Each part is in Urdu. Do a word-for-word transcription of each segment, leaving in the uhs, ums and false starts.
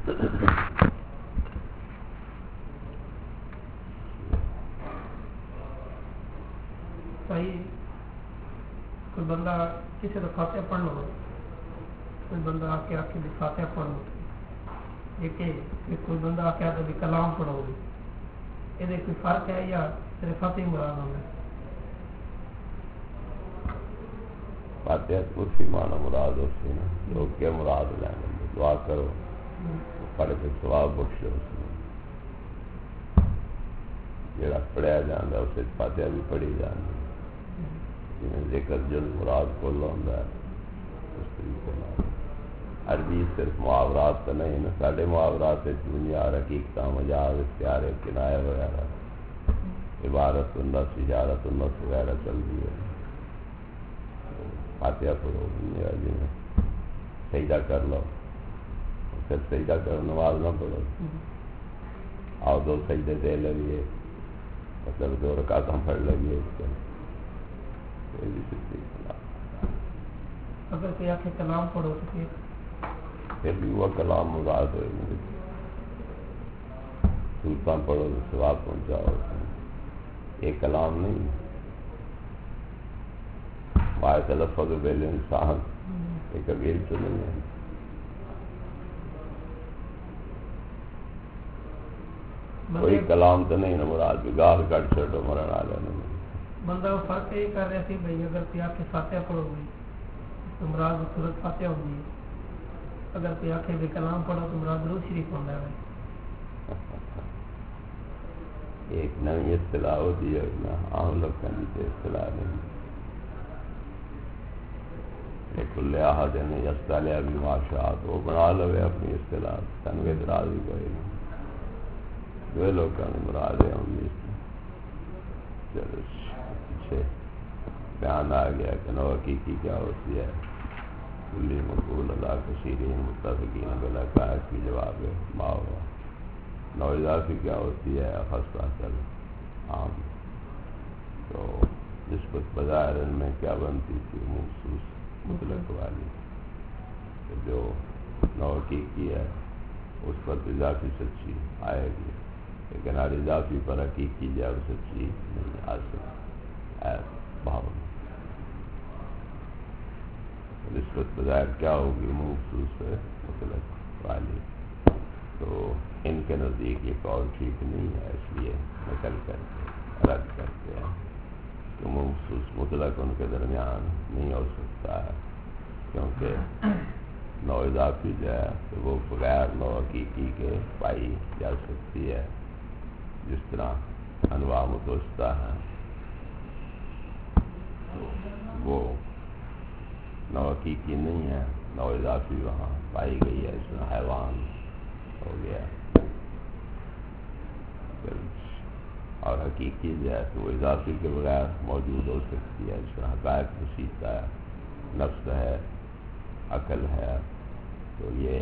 صحیح کوئی بندہ کسی کا فاتحہ پڑھنا ہو، کوئی بندہ آ کے آ کے بھی فاتحہ پڑھنا ہو، ایک کوئی بندہ آ کے آ کے بھی کلام پڑھو گے، یہ کوئی فرق ہے یا صرف فاتحہ مراد ہوگا؟ فاتحہ اسی معنی مراد ہوتی ہے نا، لوگ کیا مراد لیں گے، دعا کرو پڑھ کے ثواب بخشو، اس میں جڑا پڑھیا جانا اس فاتحہ بھی پڑھی جانی، جنہیں ذکر جل مراد کل ہوتا ہے اس طریقے میں۔ عربی صرف محاورات تو نہیں نا، سارے محاورات دنیا حقیقت مجاز اختیار کنایہ وغیرہ عبارت النص اجارت النص وغیرہ چل رہی ہے۔ فاتحہ پڑھو دنیا جی میں سجدہ کر لو، پھر سجدہ کرو، نماز نہ پڑھو، آؤ دو سجدے دے لگیے، مطلب دو رکعت ہم پڑھ لگیے اس کے اگر کوئی آخر کلام پڑھو تو پھر پھر بھی وہ کلام مراد ہوئے گی، سورتاں پڑھو تو ثواب پہنچاؤ، یہ کلام نہیں مائے تلفظ بیل انسان، یہ کبیر تو نہیں ہے۔ کوئی کلام تو نہیں نا مراد بھی گال کٹ چھوٹو مرن آلے نہیں۔ بندہ وہ فرق یہ کر رہے تھے بھائی اگر کوئی آخر فاتحہ پڑھو گئی تو مراد سورت فاتحہ ہوگی، اگر کوئی آخر بھی کلام پڑھو تو مراد درود شریف ہوتا ہے۔ ایک نئی اصطلاح ہوتی ہے نا، عام لوگ کا نیچے اصطلاح نہیں، کل احد نے یستعلیٰ بماشاء، وہ بنا لو اپنی اصطلاح، تنویر راضی کوئی نہیں، جو لوگ کا مراد ہے ہم اس میں چلو پیچھے بیان آ گیا کہ نو حقیقی کیا ہوتی ہے، کلی مقبول اللہ کثیرین متفقین بلا قائد کی جواب ہے ما ہوا، نو اضافی کیا ہوتی ہے خاصہ کل عام، تو نسبت بظاہر میں کیا بنتی تھی مخصوص مطلق والی، تو جو نو حقیقی ہے اس پر اضافی سچی آئے گی، لیکن ہر اضافی پر حقیقی جب سچی نہیں آ سکتی ہے باون، نسبت بظاہر کیا ہوگی مخصوص مطلق والی، تو ان کے نزدیک یہ قول ٹھیک نہیں ہے، اس لیے نقل کر کے رد کرتے ہیں کہ مخصوص مطلق ان کے درمیان نہیں ہو سکتا ہے، کیونکہ نو اضافی جو ہے تو وہ بغیر نو حقیقی کے پائی جا سکتی ہے، جس طرح انواع متوسطہ ہیں تو وہ نو حقیقی نہیں ہے، نو اضافی وہاں پائی گئی ہے، اس طرح حیوان ہو گیا، اور حقیقی جو ہے تو وہ اضافی کے بغیر موجود ہو سکتی ہے، اس طرح حقائق مسیطہ ہے، نفس ہے، عقل ہے، تو یہ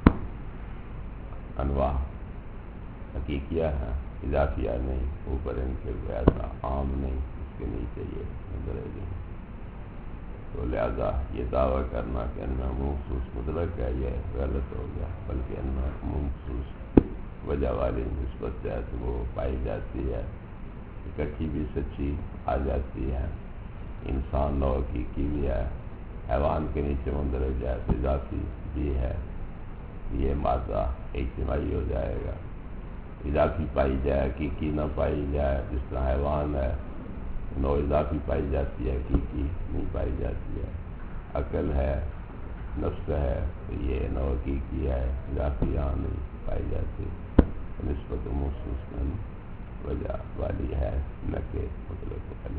انواع حقیقیہ ہیں، اضافیہ نہیں، اوپر ان کے ایسا عام نہیں، اس کے نیچے یہ درجے ہیں، تو لہذا یہ دعویٰ کرنا کہ ان میں مخصوص مطلق ہے یہ غلط ہو گیا، بلکہ ان میں مخصوص وجہ والی نسبت ہے تو وہ پائی جاتی ہے، اکٹھی بھی سچی آ جاتی ہے، انسان نو حقیقی بھی ہے، حیوان کے نیچے مندرج ہے، اضافی بھی ہے، یہ مادہ اجتماعی ہو جائے گا، اضافی پائی جائے حقیقی نہ پائی جائے، جس طرح حیوان ہے نو اضافی پائی جاتی ہے حقیقی نہیں پائی جاتی ہے، عقل ہے، نفس ہے، تو یہ نو حقیقی ہے، اضافی یہاں نہیں پائی جاتی، نسبت مخصوص من وجہ والی ہے نہ کہ مطلب والی۔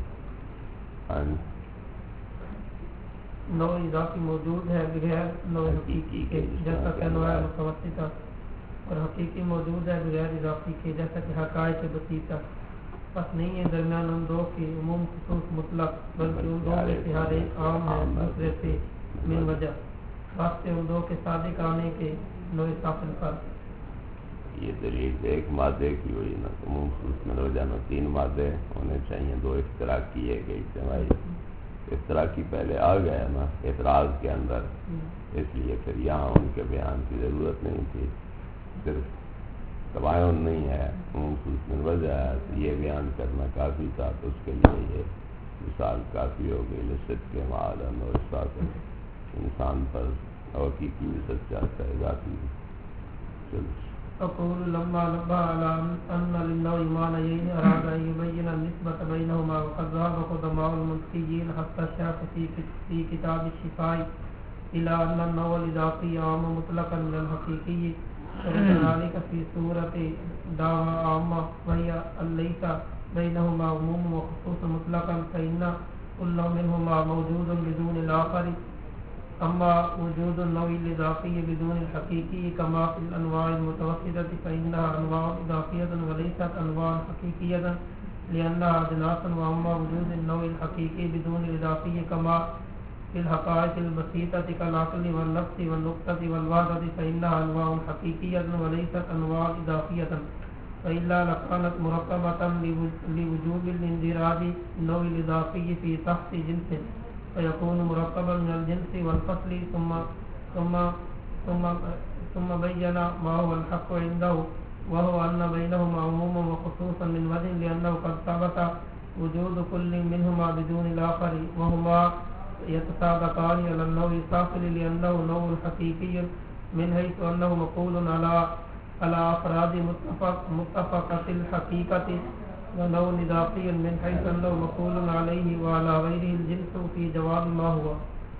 نو اضافی موجود ہے بغیر نو حقیقی کے، جیسا کہ انواع متوسطہ، اور حقیقی موجود ہے بغیر اضافی کے، جیسا کہ حقائق بسیطہ، پس نہیں ہے درمیان ان دو کے عموم خصوص مطلق، بلکہ ان دو میں سے ہر ایک عام ہے دوسرے سے من وجہ، واسطے ان دو کے صادق آنے کے نو سافل پر۔ یہ دلیل ایک مادے کی ہوئی نا، عموم خصوص من وجہ میں تین مادے ہونے چاہیے، دو اشتراک کیے گئے اجتماعی، اشتراکی پہلے آ گیا نا اعتراض کے اندر، اس لیے پھر یہاں ان کے بیان کی ضرورت نہیں تھی، صرف تباین نہیں ہے، خصوص من وجہ ہے، تو یہ بیان کرنا کافی تھا، تو اس کے لیے یہ مثال کافی ہو گئی لصدق معلن اور ساتھ انسان پر حقیقی بھی سچا ہے ذاتی بھی. چلو أقول لما نبه على أن للنوع معنيين أراد أن يبين النسبة بينهما وقد ذهب قدماء المنطقيين حتى الشافعي في كتاب الشفاء إلى أن النوع الإضافي عام مطلقا من الحقيقي وكذلك في صورة دعوى عامة وهي أن ليس بينهما عموم وخصوص مطلقا فإن كل منهما موجود بدون الآخر. أما وجود النوع الإضافي بدون الحقيقي كما في الأنواع المتوسطة فإنها أنواع إضافية وليست أنواع حقيقية لأنها أجناس. وأما وجود النوع الحقيقي بدون الإضافي كما في الحقائق البسيطة كالعقل والنفس والنقطة والوحدة فإنها أنواع حقيقية وليست أنواع إضافية، فإلا لكانت مركبة لوجوب الاندراج النوع الإضافي في تحت جنس فيكون مركبا من الجنس والفصل. ثم ثم ثم ثم بين ما هو الحق عنده وهو أن بينهما عموما وخصوصا من وجه لأنه قد ثبت وجود كل منهما بدون الآخر وهما يتسابقان على النوع الفاصل لأنه نوع حقيقي من حيث أنه مقول على على أفراد متفق متفقة الحقيقة ونوع إضافي من حيث أنه مقول عليه وعلى غيره الجنس في جواب ما هو.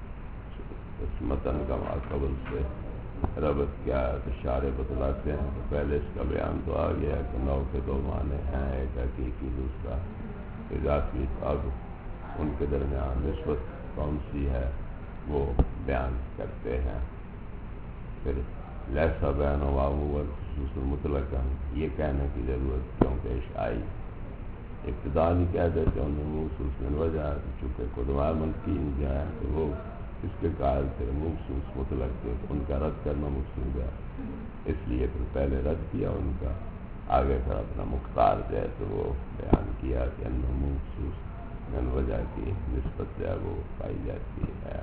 اس متن کا قبل سے ربط کیا ہے تو شارح بتلاتے ہیں. تو پہلے اس کا بیان تو آ گیا کہ نو کے دو معنی ہیں، ایک حقیقی دوسرا اضافی. اب ان کے درمیان نسبت کون سی ہے وہ بیان کرتے ہیں. پھر لیسا بین و خصوص مطلقاً یہ کہنے کی ضرورت کیوں پیش آئی. ابتدا نہیں کہہ دیتے انہیں مخصوص من وجہ ہے، چونکہ قدماء منطقین جو ہیں تو وہ اس کے قائل تھے مخصوص مطلق تھے، ان کا رد کرنا مقصود ہے، اس لیے پھر پہلے رد کیا ان کا، آگے پھر اپنا مختار جو ہے تو وہ بیان کیا کہ ان مخصوص من وجہ کی نسبت جو ہے وہ پائی جاتی ہے.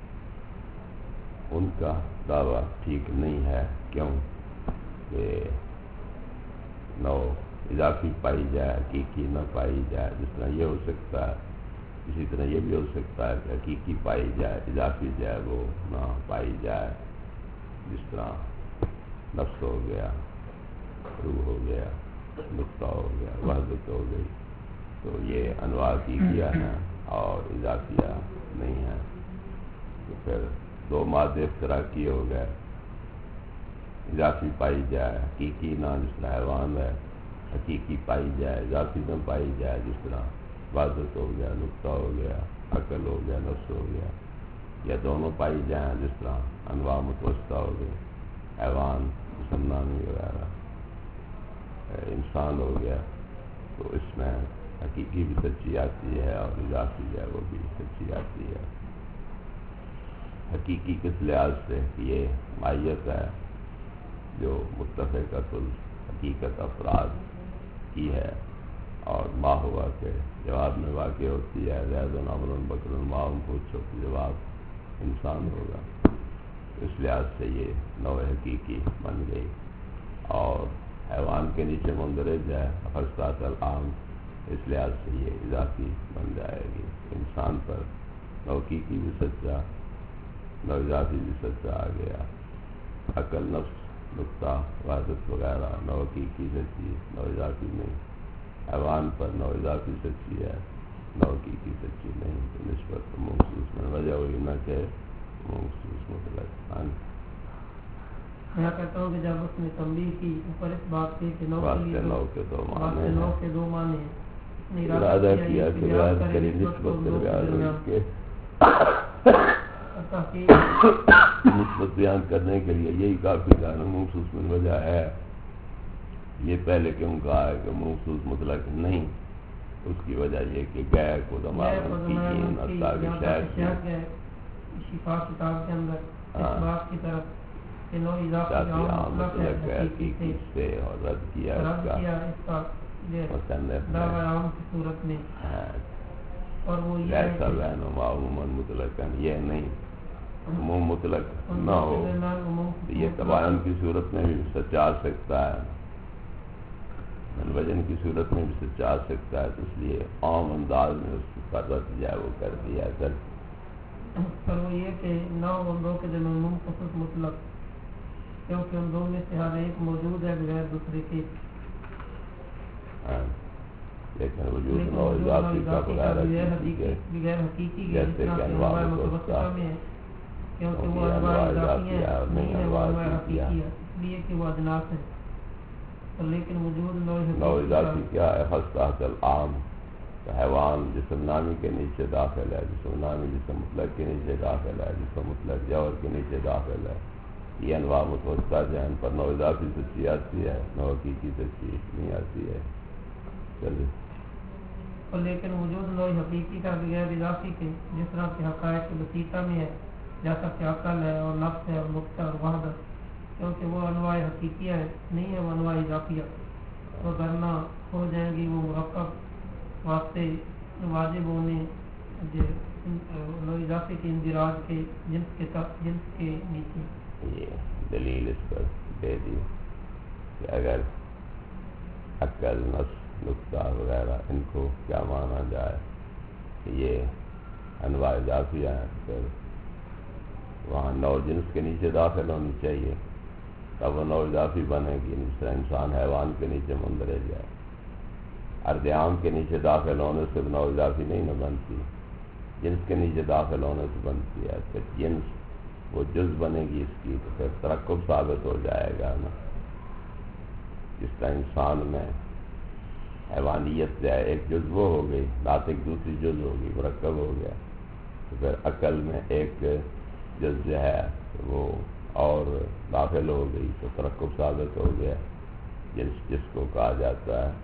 ان کا دعویٰ ٹھیک نہیں ہے. کیوں کہ نو اضافی پائی جائے حقیقی نہ پائی جائے. جس طرح یہ ہو سکتا ہے اسی طرح یہ بھی ہو سکتا ہے کہ حقیقی پائی جائے اضافی جو ہے وہ نہ پائی جائے. جس طرح نفس ہو گیا، روح ہو گیا، نقطہ ہو گیا، وحدت ہو گئی، تو یہ انواع حقیقیہ ہیں اور اضافیہ نہیں ہیں. تو پھر دو مادے اشتراکی ہو گئے، اضافی پائی جائے حقیقی نہ، جس طرح حیوان ہے حقیقی پائی جائے اضافی نہ پائی جائے. جس طرح وحدت ہو گیا، نقطہ ہو گیا، عقل ہو گیا، نفس ہو گیا، یا دونوں پائی جائیں. جس طرح انواع متوسطہ ہو گئے، حیوان مسلمانی وغیرہ، انسان ہو گیا، تو اس میں حقیقی بھی سچی آتی ہے اور اضافی جو ہے وہ بھی سچی آتی ہے. حقیقی کس لحاظ سے یہ ماہیت ہے جو متفقۃ الحقیقت افراد کی ہے، اور ما ہوا کے جواب میں واقع ہوتی ہے. زید عمر بکر معاون پوچھو کہ جواب انسان ہوگا. اس لحاظ سے یہ نوع حقیقی بن گئی. اور حیوان کے نیچے مندرج ہے افراد العام، اس لحاظ سے یہ اضافی بن جائے گی. انسان پر نوع حقیقی بھی سچا، نوع اضافی بھی سچا آ گیا. عقل، نفس، نقطہ، وحدت وغیرہ نوع حقیقی سچی، نوع اضافی نہیں. حیوان پر نوع اضافی سچی ہے، نوع حقیقی سچی نہیں. تو نسبت مخصوص میں وجہ ہوئی نہ کہ مخصوص مطلق. میں کہتا ہوں کہ جب اس نے تنبیہ کی اوپر اس بات سے کہ نو کے نو کے دو معنی نو کے دو معنی ہیں، ارادہ کیا کہ بیان کرے نسبت بیان کے نسبت بیان کرنے کے لیے یہی کافی تھا. مخصوص من وجہ ہے. یہ پہلے کیوں کہا ہے کہ مخصوص مطلق نہیں؟ اس کی وجہ یہ کہ غیر کو دماغ کی شفا کتاب کے اندر اس بات کی طرف کہ نو اضافی عام مطلق ہے حقیقی سے اور رد کیا رد کیا اس کا دعوی عام کی صورت میں. اور وہ یہ ایسا بین و معموماً مطلقاً یہ نہیں عموم مطلق نہ ہو، یہ تباین کی صورت میں بھی سچ آ سکتا ہے، وجن کی صورت میں بھی سچ آ سکتا ہے، تو اس لیے عام انداز میں اس کا رد جو ہے وہ کر دیا کر. پر وہ یہ کہ نہ ان دو کے درمیان خصوص مطلق، کیونکہ ان دو میں سے ہر ایک موجود ہے بغیر دوسرے کے. لیکن وجود نو اضافی کا بغیر حقیقی جیسے کہ انواع متوسطہ میں ہے، کیونکہ وہ انواع اضافی ہے اور نہیں ہے وہ انواع حقیقی ہے، اس لیے کہ وہ اجناس ہے. لیکن وجود نو اضافی کیا ہے؟ خاص العام، حیوان جسم نامی کے نیچے داخل ہے، جسم نامی جسم مطلق کے نیچے داخل ہے، جسم مطلق جوہر کے نیچے داخل ہے. یہ انواع متوسطہ جو ہیں ان پر نو اضافی سچی آتی ہے، نو حقیقی سچی نہیں آتی ہے. چلیے. اور لیکن وجود نو حقیقی کا بغیر اضافی کے، جس طرح کے حقائق بسیطہ میں ہے، جیسا کہ عقل ہے اور نفس ہے اور نقطہ اور وحدت، کیونکہ وہ انواع حقیقیہ ہے، نہیں ہے وہ انواع اضافیہ. وگرنہ ہو جائیں گی وہ مرکب واسطے واجب ہونے نو اضافی کے اندراج کے جنس کے جنس کے نیچے. یہ دلیل اس پر دے دی کہ اگر عقل، نفس، نقطہ وغیرہ ان کو کیا مانا جائے کہ یہ انواع اضافیہ ہیں، پھر وہاں نو جنس کے نیچے داخل ہونی چاہیے، تب وہ نو اضافی بنے گی. جس طرح انسان حیوان کے نیچے مندرج ہے، ارض عام کے نیچے داخل ہونے سے نو اضافی نہیں نہ بنتی، جنس کے نیچے داخل ہونے سے بنتی ہے. پھر جنس وہ جز بنے گی اس کی، تو پھر ترکب ثابت ہو جائے گا نا. جس طرح انسان میں حیوانیت جو ہے ایک جز وہ ہو گئی، ناطق دوسری جز ہوگی، مرکب ہو گیا. تو پھر عقل میں ایک جز جو ہے وہ اور داخل ہو گئی، تو ترکب ثابت ہو گیا، جس جس کو کہا جاتا ہے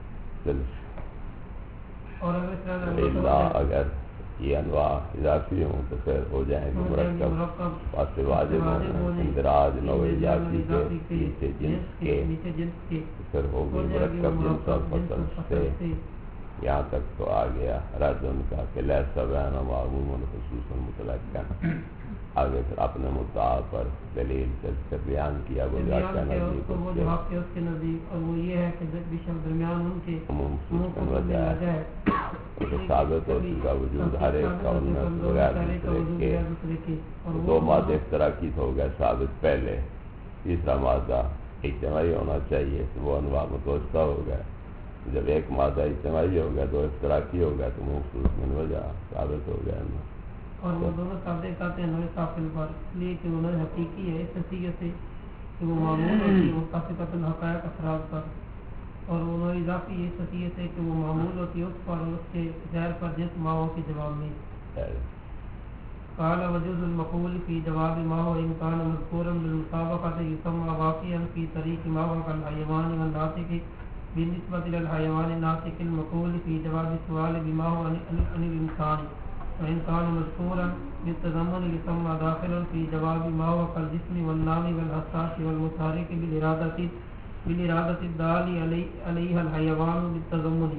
صرف. اللہ اگر یہ انواع اضافی ہوں تو پھر ہو جائیں گے مرکب، واسطے واجب ہوں اندراج نو اضافی کے نیچے جنس کے، پھر ہوگی مرکب جنس اور فصل سے. یہاں تک تو آ گیا رد ان کا کہ لیسا بینہما عموماً خصوصاً مطلقاً. آگے پھر اپنے مدعا پر دلیل کر بیان کیا وہ جاتا نزدیک اس کے نزدیک، اور وہ یہ ہے کہ بیشک درمیان ان کے عموم خصوصاً وجہ ہے تو ثابت ہو چکا وجود ہر ایک کا ان میں بغیر دوسرے کے. دو مادے اشتراکی ہو گئے ثابت پہلے، تیسرا مادہ اجتماعی ہونا چاہیے، تو وہ انواع متوسطہ ہو گئے. جب ایک مادہ اجتماعی ہو گیا، دو اشتراکی ہو گیا، تو مخصوص من وجہ ثابت ہو گیا. اور وہ دونوں تابع کرتے ہیں نوع قافل پر، اس لیے کہ انہیں حقیقی ہے اس حیثیت سے کہ وہ معمول ہوتی ہے متصفۃ الحقائق افراد پر، اور وہ نوع اضافی اس حیثیت سے کہ وہ معمول ہوتی ہے اس پر اور اس کے غیر پر جس ماہو کے جواب میں. قال وجوز المقول فی جواب ماہو ان کان مذکورا بالمطابقۃ یسمى واقعا فی طریق ماہو کالحیوان والناطق بالنسبۃ للحیوان الناطق المقول فی جواب سؤال بماہو عن الانسان، وإن كان مذكورا بالتضمن يسمى داخلا في جواب ما هو كالجسم والنام والحساس والمتحرك بالإرادة بالإرادة الدال عليها الحيوان بالتضمن.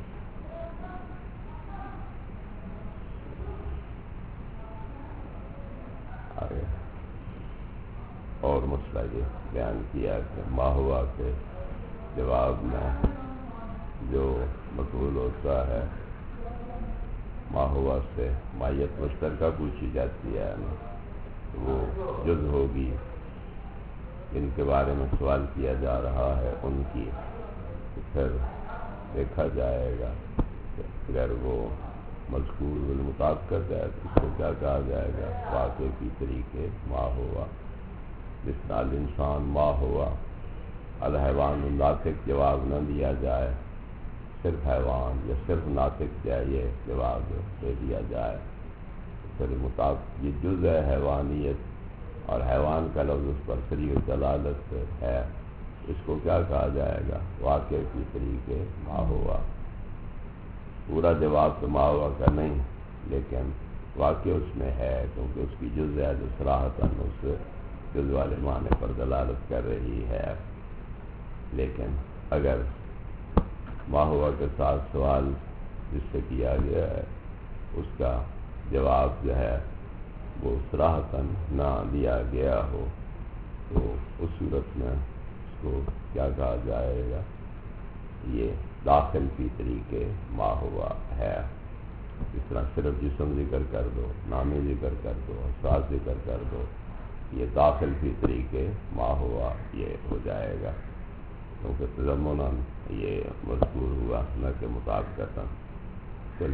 اور مسئلہ یہ بیان کیا کہ ما ہوا کے جواب میں جو مقبول ہوتا ہے ما ہوا سے مائیت مشترکہ پوچھی جاتی ہے، وہ جز ہوگی ان کے بارے میں سوال کیا جا رہا ہے ان کی. تو پھر دیکھا جائے گا کہ اگر وہ مذکور بالمطابقت ہے تو اس کو کیا کہا جائے گا، واقع کی طریقے ما ہوا. جس طرح الانسان ما ہوا، الحیوان الناطق جواب نہ دیا جائے، صرف حیوان یا صرف ناطق چاہیے جواب دے دیا جائے، پھر مطابق یہ جز ہے حیوانیت اور حیوان کا لفظ اس پر صریح دلالت ہے، اس کو کیا کہا جائے گا، واقع کی طریقے ما ہوا. پورا جواب تو ما ہوا کا نہیں، لیکن واقع اس میں ہے کیونکہ اس کی جز ہے جو صراحتاً اس جز والے معنی پر دلالت کر رہی ہے. لیکن اگر ما ہوا کے ساتھ سوال جس سے کیا گیا ہے اس کا جواب جو ہے وہ صراحتاً نہ دیا گیا ہو تو اس صورت میں اس کو کیا کہا جائے گا؟ یہ داخل فی طریقے ما ہوا ہے. اس طرح صرف جسم ذکر کر دو، نامی ذکر کر دو، اشخاص ذکر کر دو، یہ داخل فی طریقے ما ہوا یہ ہو جائے گا، کیونکہ تضمناً یہ مذکور ہوا نہ کہ مطابقتاً. چل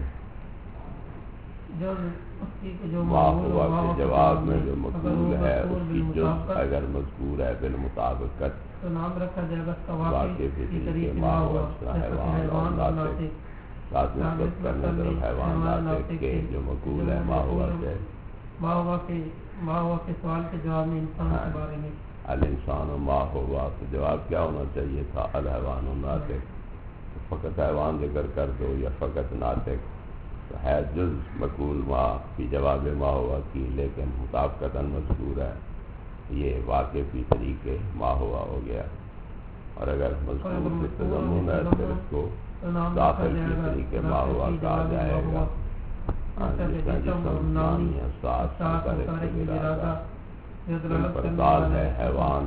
ما ہوا کے جواب میں جو مقبول ہے اس کی جز اگر مذکور ہے بالمطابقت تو نام رکھا جائے گا اس کا واقع فی طریقے ما ہوا حیوان اور ناطق، ساتھ نسبت کرنے طرف حیوان ناطق کے جو مقبول ہے ما ہوا سے ما ہوا کے ما ہوا کے سوال کے جواب میں انسان کے بارے میں الانسان و ما ہوا، تو جواب کیا ہونا چاہیے تھا؟ الحیوان و ناطق. فقط حیوان ذکر کر دو یا فقط ناطق تو ہے جز مقبول ما فی جواب ما ہوا کی، لیکن مطابقتاً مذکور ہے یہ واقع فی طریقے ما ہوا ہو گیا. اور اگر مذکور سے تضمن ہے پھر اس کو داخل فی طریقے ما ہوا کہا جائے گا. جس طرح جسم نامی احساس متحرک ارادہ جن پر دال ہے حیوان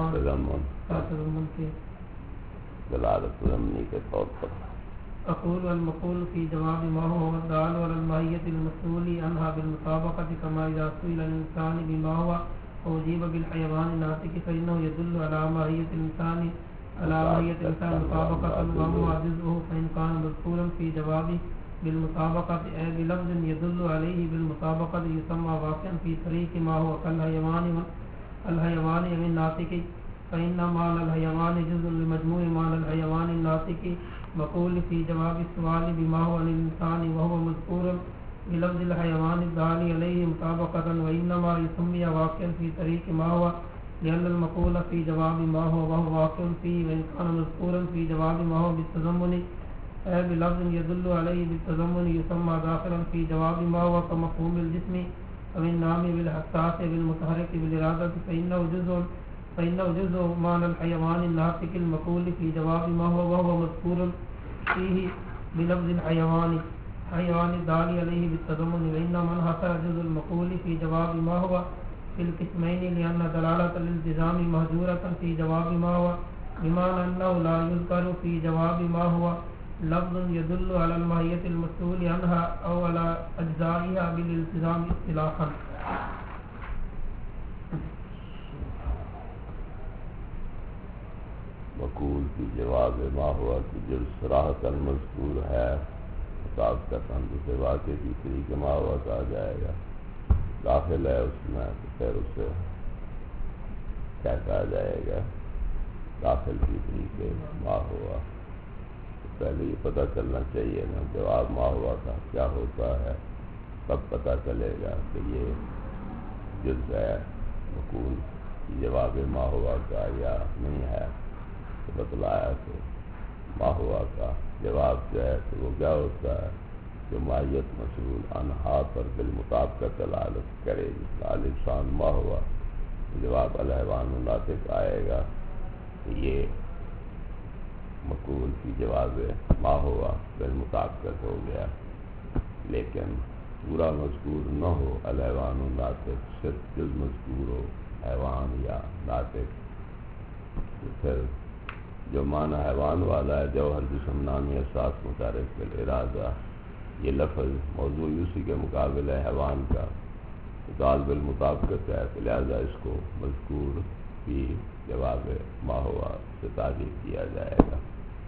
تضمن کے دلالت تضمنی کے طور پر. اقول والمقول في جواب ما هو الدال على الماهية المسؤول عنها بالمطابقة كما إذا سئل الإنسان بما هو أجيب بالحيوان الناطق فإنه يدل على ماهية الإنسان على ماهية الإنسان مطابقة وهو جزءه، فإن كان مذكورا في جوابه بالمطابقة أي بلفظ يدل عليه بالمطابقة يسمى واقعا في طريق ما هو كالحيوان الحيوان أو الناطق، فإن معنى الحيوان جزء لمجموع معنى الحيوان الناطق مقول في جواب السؤال بما هو الإنسان وهو مذكور بلفظ الحيوان الدال عليه مطابقة، وإنما يسمى واقعا في طريق ما هو لأن المقول في جواب ما هو وهو واقع فيه، وإن كان مذكورا في جواب ما هو بالتضمن أي بلفظ يدل عليه بالتضمن يسمى داخلا في جواب ما هو كمفهوم الجسم أو النام بالحساس بالمتحرك بالإرادة، فإنه جزء فإنه جزء معنى الحيوان الناطق المقول في جواب ما هو وهو مذكور فيه بلفظ الحيوان حيوان الدال عليه بالتضمن، وإن من حصل جزء المقول في جواب ما هو في القسمين لأن دلالة الالتزام مهجورة في جواب ما هو بمعنى أنه لا يذكر في جواب ما هو لفظ يدل على الماهية المسؤول عنها أو على أجزائها بالالتزام اصطلاحا. مقول کی جواب ما ہوا کہ جو صراحتاً مذکور ہے مطابقتاً اسے واقع کی طریقے ما ہوا کہا جائے گا. داخل ہے اس میں تو پھر اسے کیا کہا جائے گا؟ داخل کی طریقے ما ہوا. تو پہلے یہ پتہ چلنا چاہیے نا جواب ما ہوا کا کیا ہوتا ہے، تب پتہ چلے گا کہ یہ جز ہے مقول کی جواب ما ہوا کا یا نہیں ہے. تو بتلایا کہ ما ہوا کا جواب جو ہے تو وہ کیا ہوتا ہے جو ماہیت مسئول انہا پر بالمطابقت دلالت کرے گی. الانسان ما ہوا جواب الحیوان الناطق آئے گا کہ یہ مقول کی جواب ما ہوا بالمطابقت ہو گیا، لیکن پورا مذکور نہ ہو الحیوان الناطق، صرف جز مذکور ہو حیوان یا ناطق، تو پھر جو معنی حیوان والا ہے جوہر جسم نامی احساس متحرک بالارادہ، یہ لفظ موضوع اسی کے مقابل ہے حیوان کا، دال بالمطابقت ہے، لہذا اس کو مذکور بھی جواب ما ہوا سے تعبیر کیا جائے گا.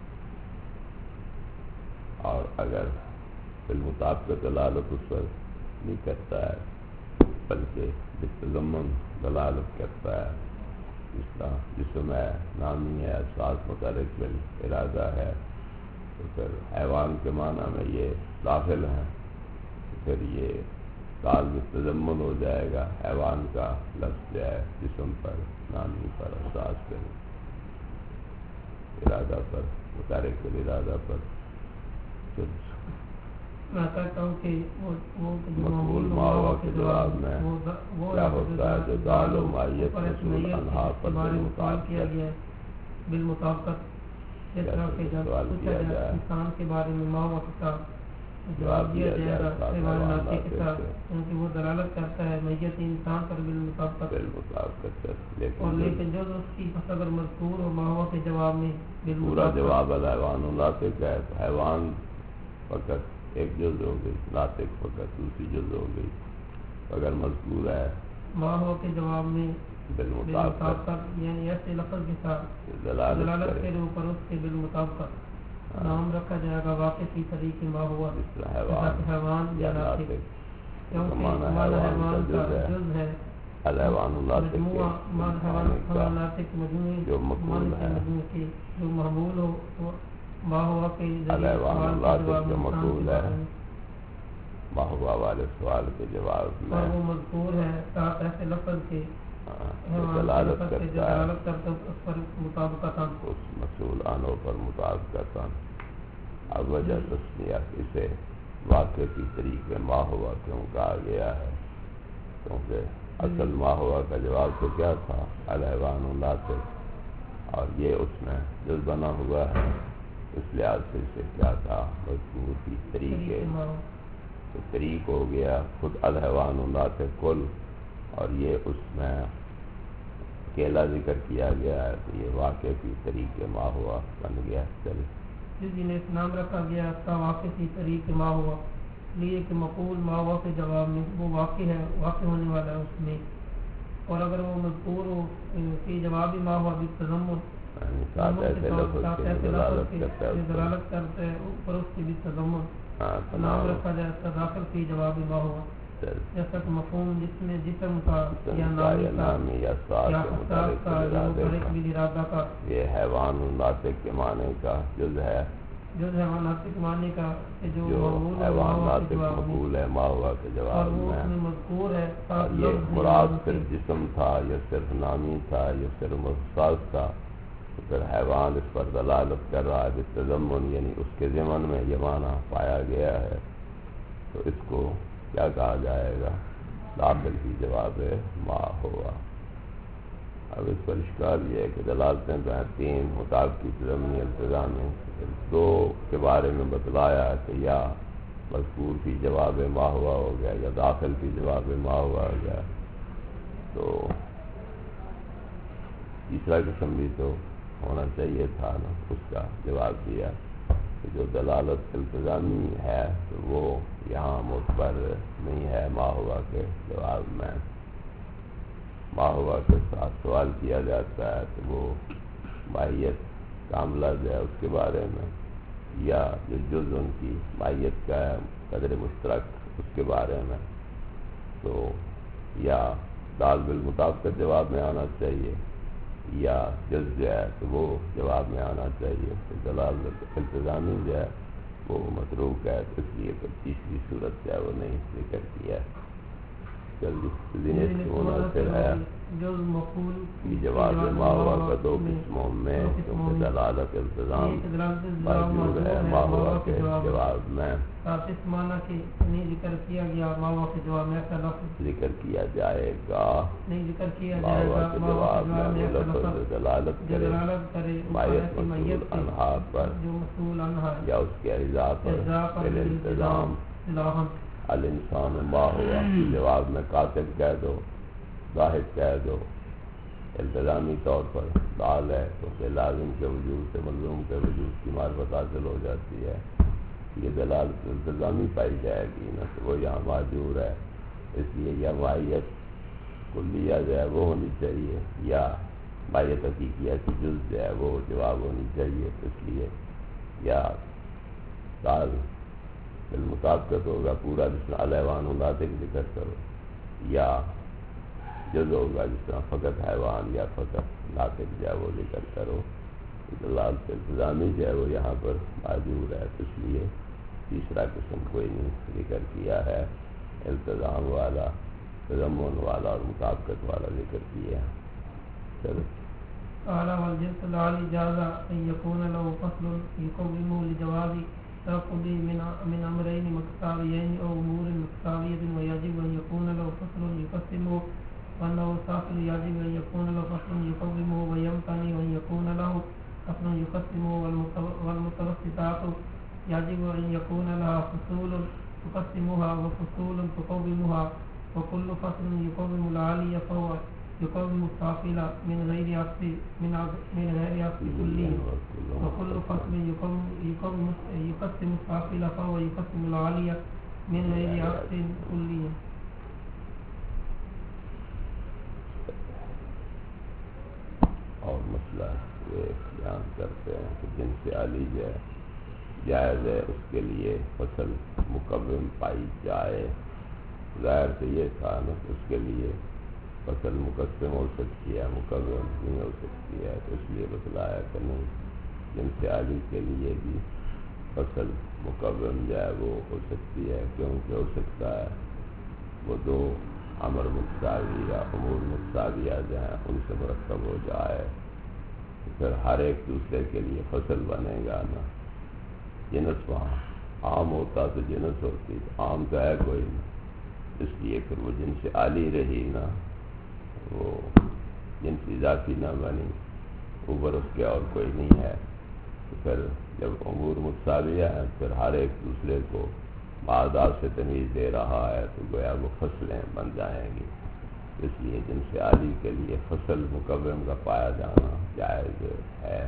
اور اگر بالمطابقت دلالت اس پر نہیں کرتا ہے بلکہ بالتضمن دلالت کرتا ہے، اس طرح جسم ہے نامی ہے احساس متحرک بالارادہ ہے، تو پھر حیوان کے معنی میں یہ داخل ہیں، تو پھر یہ دال بالتضمن ہو جائے گا. حیوان کا لفظ جو ہے جسم پر نامی پر احساس پر ارادہ پر متحرک بالارادہ پر. میں کہتا ہوں کہ مقبول ما ہوا کے جواب میں کیا ہوتا ہے جو دال و ماہیت مسئول انہا پر بالمطابقت کیا گیا ہے بالمطابقت. اس طرح کہ جب پوچھا جائے انسان کے بارے میں ما ہوا کتاب جواب دیا جائے گا حیوان حیوان ناطق ناطق کے ساتھ، سے کیونکہ وہ دلالت کرتا ہے میت انسان پر بالمطابقت، بالمطابقت سے، اور لیکن لیکن جو اس کی پس اگر مذکور ہو ماہوا کے جواب میں پورا بالمطابقت، جواب الحیوان ناطق ہے، حیوان فقط ایک جز ہو گئی، ناطق فقط دوسری جز ہو گئی، اگر مذکور ہے ماہوا کے جواب میں بالمطابقت بالمطابقت یعنی ایسے لفظ کے ساتھ دلالت دلالت کرے، کرے اوپر اس کے بالمطابقت نام رکھا جائے گا واقع کی طریق ما ہوا، جس طرح جیسا کہ حیوان حیوان یا یا ناطق، ناطق، کیونکہ معنی معنی حیوان حیوان کا کا جز ہے، جز ہے، الحیوان ناطق کے مجموعہ معنی حیوان معنی کا حیوان ناطق مجموعی جو معنی مقبول کے ہے، مجموعے کے جو محمول ہو وہ ما ہوا کے ذریعے الحیوان سوال کے ناطق جواب جو میں انسان مقبول کے ہے، بارے میں، ماہوا والے سوال کے جواب میں اور وہ مذکور ہے ساتھ ایسے لفظ کے ہاں، جو حیوان کے دلالت لفظ کے جو کرتا ہے دلالت کرتا ہے اس پر مطابقت اس مسئول آنوں پر مطابقت، اب وجہ تسمیہ اسے واقع کی طریقے ما ہوا کیوں کہا گیا ہے، کیونکہ اصل ما ہوا کا جواب تو کیا تھا، الحیوان ناطق، اور یہ اس میں جز بنا ہوا ہے، اس لحاظ سے اسے کیا تھا مذکور کی طریقے، تو طریق ہو گیا خود الحیوان ناطق کل، اور یہ اس میں اکیلا ذکر کیا گیا ہے، تو یہ واقع کی طریقے ما ہوا بن گیا۔ چل جس جنہیں نام رکھا گیا اس کا واقع کی طریق ما ہوا، لیے کہ مقول ما ہوا کے جواب میں وہ واقع ہے، واقع ہونے والا ہے اس میں، اور اگر وہ مذکور ہو کہ جواب ما ہوا بھی تضمن یعنی ساتھ ایسے لفظ کے جو دلالت کرتا ہے اس پر، دلالت کرتا ہے اوپر اس کی بھی تضمن، ہاں، تو نام رکھا جائے اس کا داخل کی جواب ما ہوا، چل جیسا کہ مفہوم جس میں جسم کا جسم یا کا یا نامی کا نامی یا ساتھ یا کے حساس متعلق کا یا ارادے متعلق کا، بالارادہ کا، یہ حیوان ناطق کے معنی کا جز ہے، جو حیوان ناطق معنی کا کہ جو جو مقبول ہو حیوان ما ہوا کے ناطق جواب میں، مقبول ہے ما ہوا کے اور جواب وہ اس میں، میں مذکور ہے اور ساتھ یہ لفظ ہے مراد نام صرف کے، جسم تھا یا صرف نامی تھا یا صرف مخصوص تھا، تو پھر حیوان اس پر دلالت کر رہا ہے بالتضمن، یعنی اس کے ضمن میں یہ معنی پایا گیا ہے، تو اس کو کیا کہا جائے گا، داخل کی جواب ما ہوا۔ اب اس پر اشکال یہ ہے کہ دلالتیں تو ہیں تین، مطابقی، تضمنی، التزامی، دو کے بارے میں بتلایا ہے کہ یا مذکور کی جواب ما ہوا ہو گیا یا داخل کی جواب ما ہوا ہو گیا، تو تیسرا قسم بھی تو ہونا چاہیے تھا نا، اس کا جواب دیا کہ جو دلالت التزامی ہے تو وہ یہاں معتبر نہیں ہے ما ہوا کے جواب میں، ما ہوا کے ساتھ سوال کیا جاتا ہے تو وہ ماہیت کاملہ جو ہے اس کے بارے میں، یا جو جز ان کی ماہیت کا ہے قدر مشترک اس کے بارے میں، تو یا دال بالمطابقت جواب میں آنا چاہیے، یا جز جو ہے تو وہ جواب میں آنا چاہیے، تو دلالت التزامی جو ہے وہ متروک ہے، تو اس لیے پھر تیسری صورت جو ہے وہ نہیں ذکر کیا ہے۔ جلدی ذہن سے منحصر ہے جز مقول کی جواب ما ہوا کا دو قسموں میں، کیونکہ دلالت التزام موجود ہے ما ہوا کے جواب میں، ساتھ اس معنی کہ نہیں ذکر کیا گیا ما ہوا کے جواب میں ایسا لفظ ذکر کیا جائے گا، نہیں ذکر کیا ما جائے ہوا گا کے ما ہوا جواب کے میں جواب میں وہ ایسا لفظ لفظ دلالت جو کرے دلالت کرے مایت اوپر مسئول میت انہا پر، جو مسئول انہا یا اس کے اجزاء پر، بالالتزام، الہم الانسان ما ہوا جواب میں کاتب کہہ دو، زاہد کہہ دو، التزامی طور پر دال ہے تو کہ لازم کے وجود سے ملزوم کے وجود کی معرفت حاصل ہو جاتی ہے، یہ دلالت التزامی پائی جائے گی نا، تو وہ یہاں معذور ہے، اس لیے یا ماہیت کلیہ جو ہے وہ ہونی چاہیے، یا ماہیت حقیقیہ کی جز جو ہے وہ جواب ہونی چاہیے، اس لیے یا دال بالمطابقت ہوگا پورا جس طرح الحیوان ناطق ذکر کرو، یا جز ہوگا جس طرح فقط حیوان یا فقط ناطق جو ہے وہ ذکر کرو، دلالت التزامی جو ہے وہ یہاں پر معذور ہے، اس لیے تیسرا قسم کوئی نہیں ذکر کیا ہے، التزام والا، تضمن والا اور مطابقت والا ذکر کیا ہے۔ چلو اعلیٰ والجنس العالی جازا ان یکون له فصل یقومه لجواز تاخذ من من امرين متساويين او امور متساوية ويجب ان يكون له فصل يقسمه، وانه ساخن يجب ان يكون له فصل يقومه، ويمتنع ان يكون له فصل يقسمه، والمتوسطات يجب أن يكون لها فصول تقسمها وفصول تقومها، وكل فصل يقوم العالي فهو يقوم السافل من غير عكس من من غير عكس كلي، وكل فصل يقوم يقوم يقسم السافل فهو يقسم العالي من غير عكس كلي. اور مسئلہ یہ بیان کرتے ہیں کہ جن سے علی ہے جائز ہے اس کے لیے فصل مقوم پائی جائے. ظاہر تو یہ تھا نا اس کے لیے فصل مقسم ہو سکتی ہے مقوم نہیں ہو سکتی ہے، تو اس لیے بتلایا کہ نہیں جن سے علی کے لیے بھی فصل مقوم جائے وہ ہو سکتی ہے، کیونکہ ہو سکتا ہے وہ دو امر متساوی یا امور متساویہ جو ہیں ان سے مرکب ہو جائے، تو پھر ہر ایک دوسرے کے لیے فصل بنے گا نا. جنس وہاں عام ہوتا تو جنس ہوتی، عام تو ہے کوئی نہیں، اس لیے پھر وہ جنس عالی رہی نا، وہ جنس اضافی نہ بنی، اوپر اس کے اور کوئی نہیں ہے. تو پھر جب امور متساویہ ہیں پھر ہر ایک دوسرے کو بعضات سے تمیز دے رہا ہے تو گویا وہ فصلیں بن جائیں گی. اس لیے جن سے عالی کے لیے فصل مقوم کا پایا جانا جائز ہے.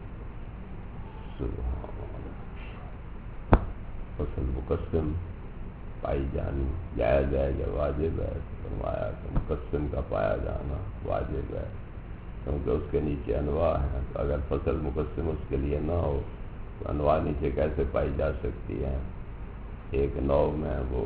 فصل مقسم پائی جانی جائز ہے یا واجب ہے؟ فرمایا کہ مقسم کا پایا جانا واجب ہے، کیونکہ اس کے نیچے انواع ہیں. تو اگر فصل مقسم اس کے لیے نہ ہو تو انواع نیچے کیسے پائی جا سکتی ہیں؟ ایک نو میں وہ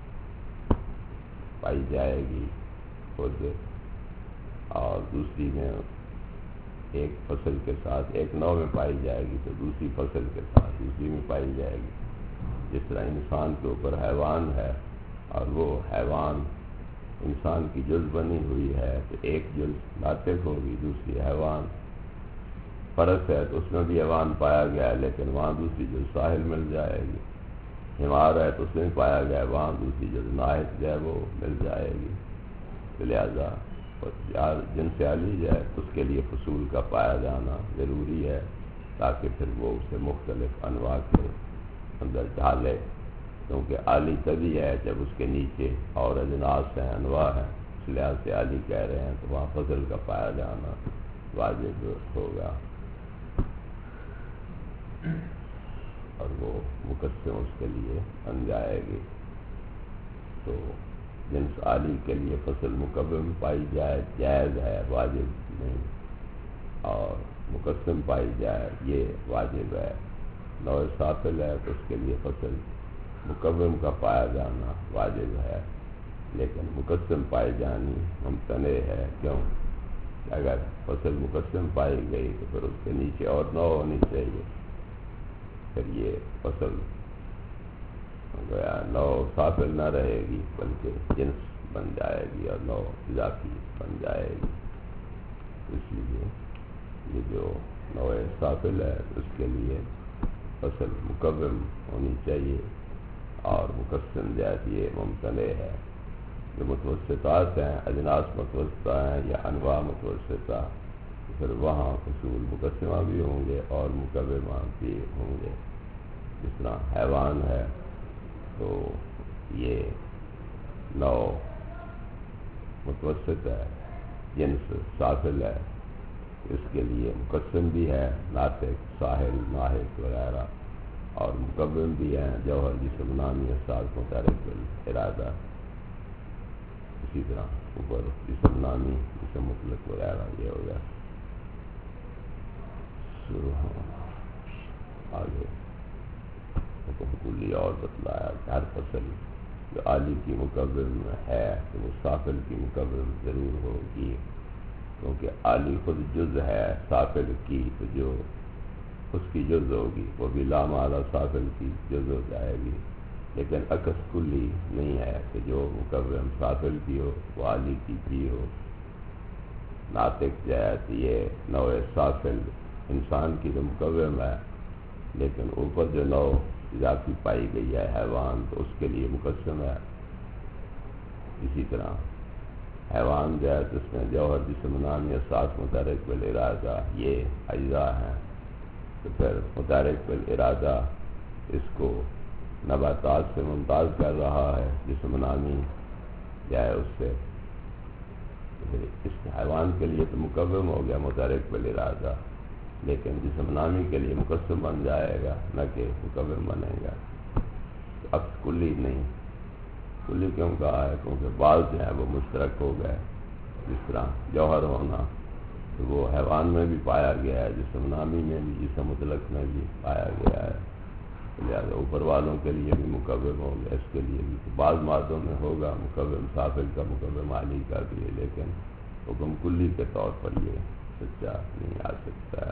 پائی جائے گی خود، اور دوسری میں ایک فصل کے ساتھ ایک نو میں پائی جائے گی تو دوسری فصل کے ساتھ دوسری میں پائی جائے گی. جس طرح انسان کے اوپر حیوان ہے اور وہ حیوان انسان کی جز بنی ہوئی ہے تو ایک جز ناطق ہوگی، دوسری حیوان. فرق ہے تو اس میں بھی حیوان پایا گیا ہے لیکن وہاں دوسری جز ساحل مل جائے گی. ہمار ہے تو اس میں پایا گیا ہے وہاں دوسری جز ناحق جو ہے وہ مل جائے گی. لہذا جن سے علی ہے اس کے لیے فصول کا پایا جانا ضروری ہے تاکہ پھر وہ اسے مختلف انواع کے اندر ڈالے، کیونکہ علی تبھی ہے جب اس کے نیچے اور اجناس ہیں انواع ہیں. اس لحاظ سے علی کہہ رہے ہیں تو وہاں فصل کا پایا جانا واجب ہوگا، اور وہ مقسم اس کے لیے بن جائے گی. تو جنس عالی کے لیے فصل مقوم پائی جائے جائز ہے، واجب نہیں، اور مقسم پائی جائے یہ واجب ہے. نوع سافل ہے تو اس کے لیے فصل مقوم کا پایا جانا واجب ہے، لیکن مقسم پائی جانی ممتنع ہے. کیوں؟ اگر فصل مقسم پائی گئی تو پھر اس کے نیچے اور نو ہونی چاہیے، پھر یہ فصل گویا نو سافل نہ رہے گی بلکہ جنس بن جائے گی اور نو اضافی بن جائے گی. اس لیے یہ جو نوع سافل ہے اس کے لیے فصل مقوم ہونی چاہیے، اور مقسم جائز یہ ممتنع ہے. جو متوسطات ہیں اجناس متوسطہ ہیں یا انواع متوسطہ، پھر وہاں فصول مقسمہ بھی ہوں گے اور مقومہ بھی ہوں گے. جس طرح حیوان ہے تو یہ نو متوسط ہے، جنس سافل ہے، اس کے لیے مقسم بھی ہے ناطق ساحل ناحق وغیرہ، اور مقوم بھی ہیں جوہر جسم نامی احساس متحرک بالارادہ. اسی طرح اوپر جسم نامی جسم مطلق وغیرہ یہ ہو گیا. آگے حکم کلی اور بتلایا کہ ہر فصل جو عالی کی مقوم ہے تو وہ سافل کی مقوم ضرور ہوگی، کیونکہ عالی خود جز ہے سافل کی، تو جو اس کی جز ہوگی وہ بھی لام اعلیٰ سافل کی جز ہو جائے گی. لیکن عکس کلی نہیں ہے کہ جو مقوم سافل کی ہو وہ عالی کی بھی ہو. ناطق جائز یہ نوع سافل انسان کی جو مقوم ہے، لیکن اوپر جو نو اضافی پائی گئی ہے حیوان تو اس کے لیے مقسم ہے. اسی طرح حیوان جو ہے جس میں جوہر جسم نامی احساس متحرک بالارادہ یہ اجزاء ہیں، تو پھر متحرک بالارادہ اس کو نباتات سے ممتاز کر رہا ہے، جسم نامی کیا ہے اس سے، اس حیوان کے لیے تو مقوم ہو گیا متحرک بالارادہ، لیکن جسم نامی کے لیے مقسم بن جائے گا، نہ کہ مقوم بنے گا۔ عکس کلی نہیں، کلی کیوں کہا ہے؟ کیونکہ بعض جو ہیں وہ مشترک ہو گئے، جس طرح جوہر ہونا تو وہ حیوان میں بھی پایا گیا ہے، جسم نامی میں بھی، جسم مطلق میں بھی پایا گیا ہے، لہٰذا اوپر والوں کے لیے بھی مقوم ہو گیا، اس کے لیے بھی بعض مادوں میں ہوگا مقوم سافل کا، مقوم عالی کا بھی ہے، لیکن حکم کلی کے طور پر یہ سچا نہیں آ سکتا ہے۔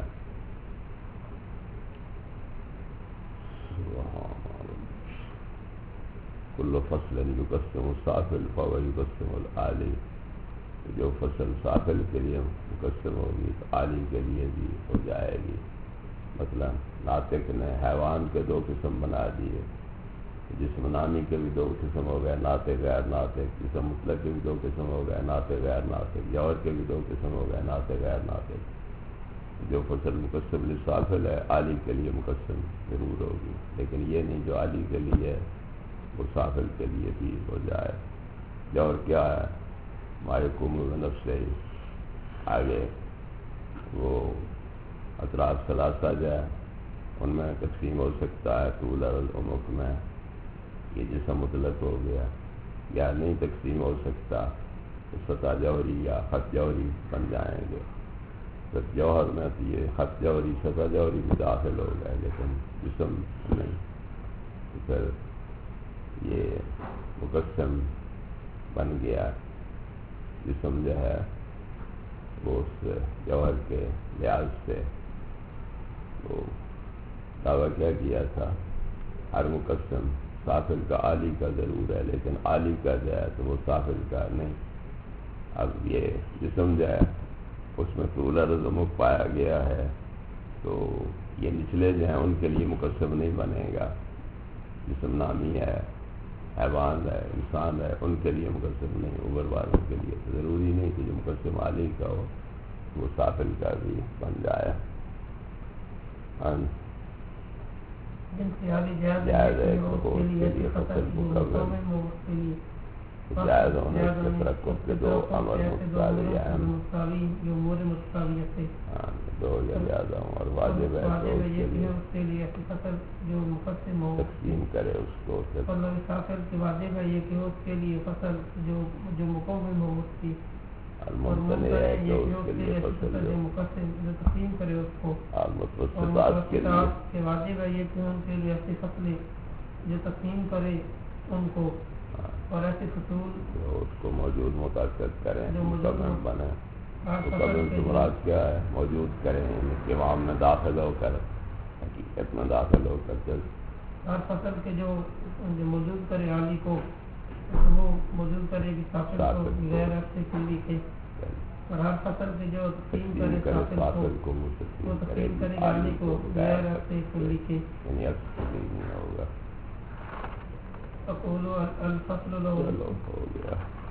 کل فصل یقسم السافل فهو یقسم العالی، جو فصل سافل کے لیے مقسم ہوگی تو عالی کے لیے بھی ہو جائے گی۔ مثلا ناطق نے حیوان کے دو قسم بنا دیے، جسم نامی کے بھی دو قسم ہو گئے، ناطق غیر ناطق، جسم مطلق کے بھی دو قسم ہو گئے، ناطق غیر ناطق، جوہر کے بھی دو قسم ہو گئے، ناطق غیر ناطق۔ جو فصل مقسم للسافل ہے عالی کے لیے مقسم ضرور ہوگی، لیکن یہ نہیں جو عالی کے لیے ہے وہ سافل کے لیے بھی ہو جائے۔ جوہر کیا ہے؟ ما یقوم بنفس سے آگے وہ اطراف ثلاثہ جو ہے ان میں تقسیم ہو سکتا ہے، طول عرض عمق میں، یہ جسم مطلق ہو گیا، یا نہیں تقسیم ہو سکتا تو سطح جوہری یا خط جوہری بن جائیں گے۔ تو جوہر میں تو یہ خط جوہری، سطح جوہری بھی داخل ہو گئے، لیکن جسم نہیں، تو پھر یہ مقسم بن گیا۔ جسم جو ہے وہ اس جوہر کے لحاظ سے وہ دعویٰ کیا کیا تھا، ہر مقسم سافل کا عالی کا ضرور ہے، لیکن عالی کا جو ہے تو وہ سافل کا نہیں۔ اب یہ جسم جو ہے اس میں طول عرض عمق پایا گیا ہے، تو یہ نچلے جو ہیں ان کے لیے مقسم نہیں بنے گا۔ جسم نامی ہے، حیوان ہے، انسان ہے، ان کے لیے مقسم نہیں، اوپر والوں کے لیے تو ضروری نہیں کہ جو مقسم عالی کا ہو وہ سافل کا بھی بن جائے۔ جائز ہے کہ ہو اس کے لیے فصل مقوم، جائز ہونے کے ترقب کے دو امر متساوی ہیں، ہاں دو یا زیادہ ہوں، اور واجب ہے کہ اس کے لیے تقسیم کرے اس کو، واجب ہے یہ کہ اس کے لیے فصل جو جو مقوم ہو اس کی، الممتنع ہے کہ اس کے لیے فصل جو تقسیم کرے اس کو، المتوسطات کے لیے واجب ہے یہ کہ ان کے لیے ایسی فصلیں جو تقسیم کرے ان کو، اور ایسے فصول جو اس کو موجود متعدد کریں، مقوم بنے۔ مقوم سے مراد کیا ہے؟ موجود کریں، کہ عوام میں داخل ہو کر، حقیقت میں داخل ہو کر جلد ہر فصل کے جو موجود کرے عالی کو، وہ موجود کرے گی سافل کو غیر رفتے کلی کے، اور ہر فصل کے جو تقسیم کرے سافل کو وہ تقسیم کرے گی عالی کو غیر رفتے کلی کے، یعنی عکس کلی نہیں ہوگا۔ اقولو الفصل لو ہو گیا۔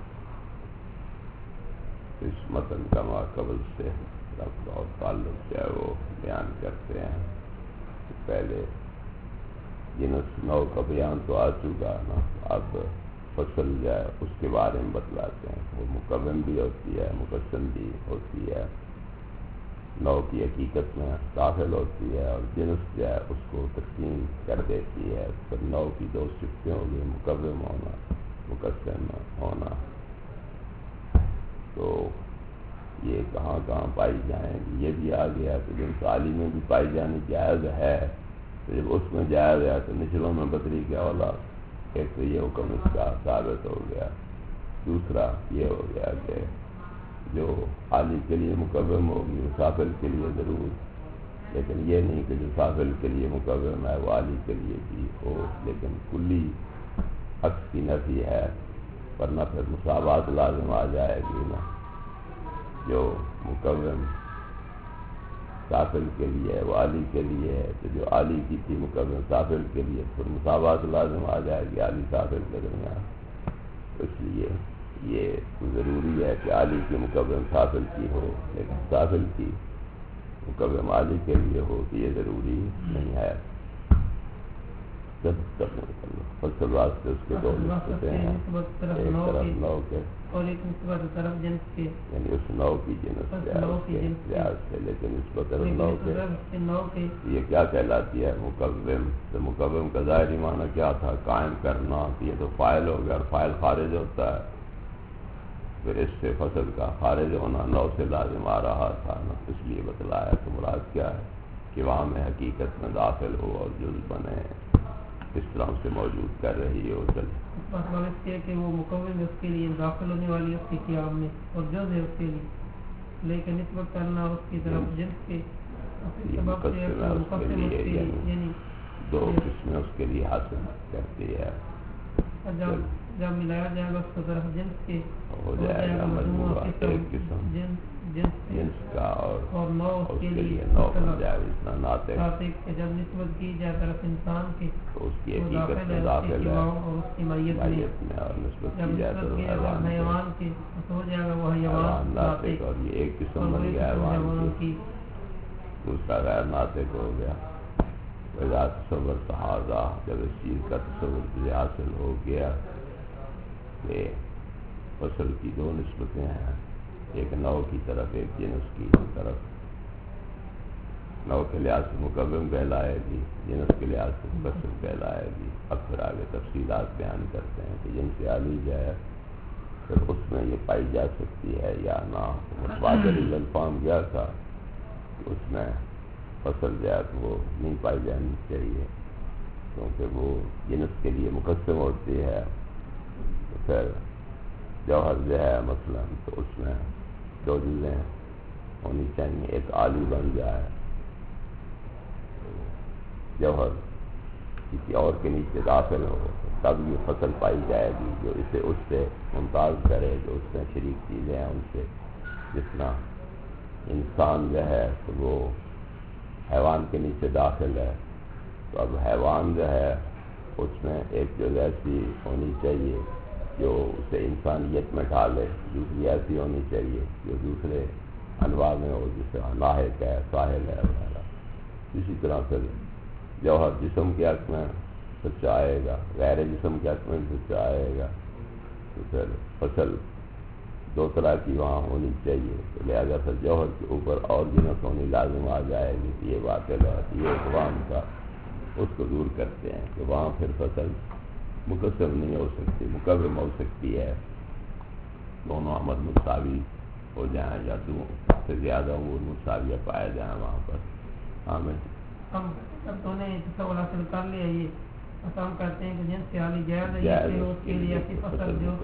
اس متن کا ماقبل سے ربط اور تعلق جو ہے وہ بیان کرتے ہیں۔ پہلے جنس نو کا بیان تو آ چکا نا، اب فصل جو ہے اس کے بارے میں بتلاتے ہیں۔ وہ مقوم بھی ہوتی ہے، مقسم بھی ہوتی ہے، نو کی حقیقت میں داخل ہوتی ہے، اور جنس جو ہے اس کو تقسیم کر دیتی ہے۔ پھر نو کی دو صفتیں ہو گئی، مقوم ہونا، مقسم ہونا۔ تو یہ کہاں کہاں پائی جائیں گی، یہ بھی آ گیا کہ جنس عالی میں بھی پائی جانی جائز ہے، تو جب اس میں جائز ہے تو نچلوں میں بدری کیا والا، ایک تو یہ حکم اس کا ثابت ہو گیا، دوسرا یہ ہو گیا کہ جو عالی کے لیے مقوم ہوگی وہ سافل کے لیے ضرور، لیکن یہ نہیں کہ جو سافل کے لیے مقوم ہے وہ عالی کے لیے بھی ہو، لیکن کلی عکس کی نفی ہے، ورنہ پھر مساوات لازم آ جائے گی نا۔ جو مقوم سافل کے لیے ہے وہ عالی کے لیے ہے، تو جو عالی کی تھی مقوم سافل کے لیے، پھر مساوات لازم آ جائے گی عالی سافل کے درمیان۔ اس لیے یہ ضروری ہے کہ عالی کی مقوم سافل کی ہو، لیکن سافل کی مقوم عالی کے لیے ہو، یہ ضروری نہیں ہے۔ فصل واسطے اس کے دو نسبتیں ہیں، ایک طرف نو کے اور ایک نسبت طرف جنس کے، یعنی اس نو کی جنس کے لحاظ سے، لیکن نسبت طرف نو کے یہ کیا کہلاتی ہے؟ مقوم. تو مقوم کا ظاہری معنی کیا تھا؟ قائم کرنا. یہ تو فاعل ہو گیا اور فاعل خارج ہوتا ہے، پھر اس سے فصل کا خارج ہونا نو سے لازم آ رہا تھا نا، اس لیے بتلایا. تو مراد کیا ہے کہ وہاں میں حقیقت میں داخل ہو اور جز بنے، اس طرح سے موجود کر رہی ہو. چل مطلب یہ کہ وہ مقوم اس کے لیے داخل ہونے والی اس کی قیام میں اور جز ہے اس کے لیے، لیکن نسبت کرنا اس کی طرف جنس کے مقسم ہے اس کے لیے، یعنی دو قسمیں اس کے لیے حاصل کرتی ہے. جب جب ملایا جائے گا اس کو طرف جنس کے ہو جائے گا مجموعہ ایک قسم جنس کا، اور نو اس کے لیے نو بن جائے گا. اتنا ناطق کہ جب نسبت کی جائے طرف انسان کی تو اس کی حقیقت میں داخل ہے اور اس کی میت میں، اور نسبت کی جائے تو حیوان کی ہو جائے گا وہ حیوان ناطق، اور یہ ایک قسم بن گیا حیوان کی، دوسرا غیر ناطق ہو گیا. وجہ تصور تحاضا، جب اس چیز کا تصور تجھے حاصل ہو گیا کہ فصل کی دو نسبتیں ہیں، ایک نو کی طرف ایک جنس کی طرف. نو کے لحاظ سے مقوم کہلائے گی، جنس کے لحاظ سے مقسم کہلائے گی. اب پھر آگے تفصیلات بیان کرتے ہیں کہ جن سے علی جائے پھر اس میں یہ پائی جا سکتی ہے یا نہ. متبادل الفام کیا تھا کہ اس میں فصل جو ہے تو وہ نہیں پائی جانی چاہیے، کیونکہ وہ جنس کے لیے مقسم ہوتی ہے. تو پھر جوہر جو ہے مثلا تو اس میں دو چیزیں ہونی چاہیے، ایک عالی بن جائے، جوہر کسی اور کے نیچے داخل ہو تب یہ فصل پائی جائے گی جو اسے اس سے ممتاز کرے، جو اس میں شریک چیزیں ہیں ان سے. جس طرح انسان جو ہے تو وہ حیوان کے نیچے داخل ہے، تو اب حیوان جو ہے اس میں ایک جو ایسی ہونی چاہیے جو اسے انسانیت میں ڈالے، دوسری ایسی ہونی چاہیے جو دوسرے انواع میں ہو، جیسے لاحق ہے، ساحل ہے وغیرہ. اسی طرح پھر جوہر جسم کے حق میں سچا آئے گا، غیر جسم کے حق میں سچا آئے گا. تو پھر فصل دو طرح کی وہاں ہونی چاہیے، تو لہذا پھر جوہر کے اوپر اور جنس ہونی لازم آ جائے گی. یہ باطل ہے، یہ اقوام کا اس کو دور کرتے ہیں کہ وہاں پھر فصل مقسم نہیں ہو سکتی، مقوم ہو سکتی ہے. دونوں عمل مساوی ہو جائیں یا دو سے زیادہ امور مساویہ پائے جائیں وہاں پر. ہمیں ہم سب تو نے تصور حاصل کر لیا. یہ ہم کہتے ہیں کہ جن سے عالی جائز ہے کہ اس کے لیے ایسی فصل جو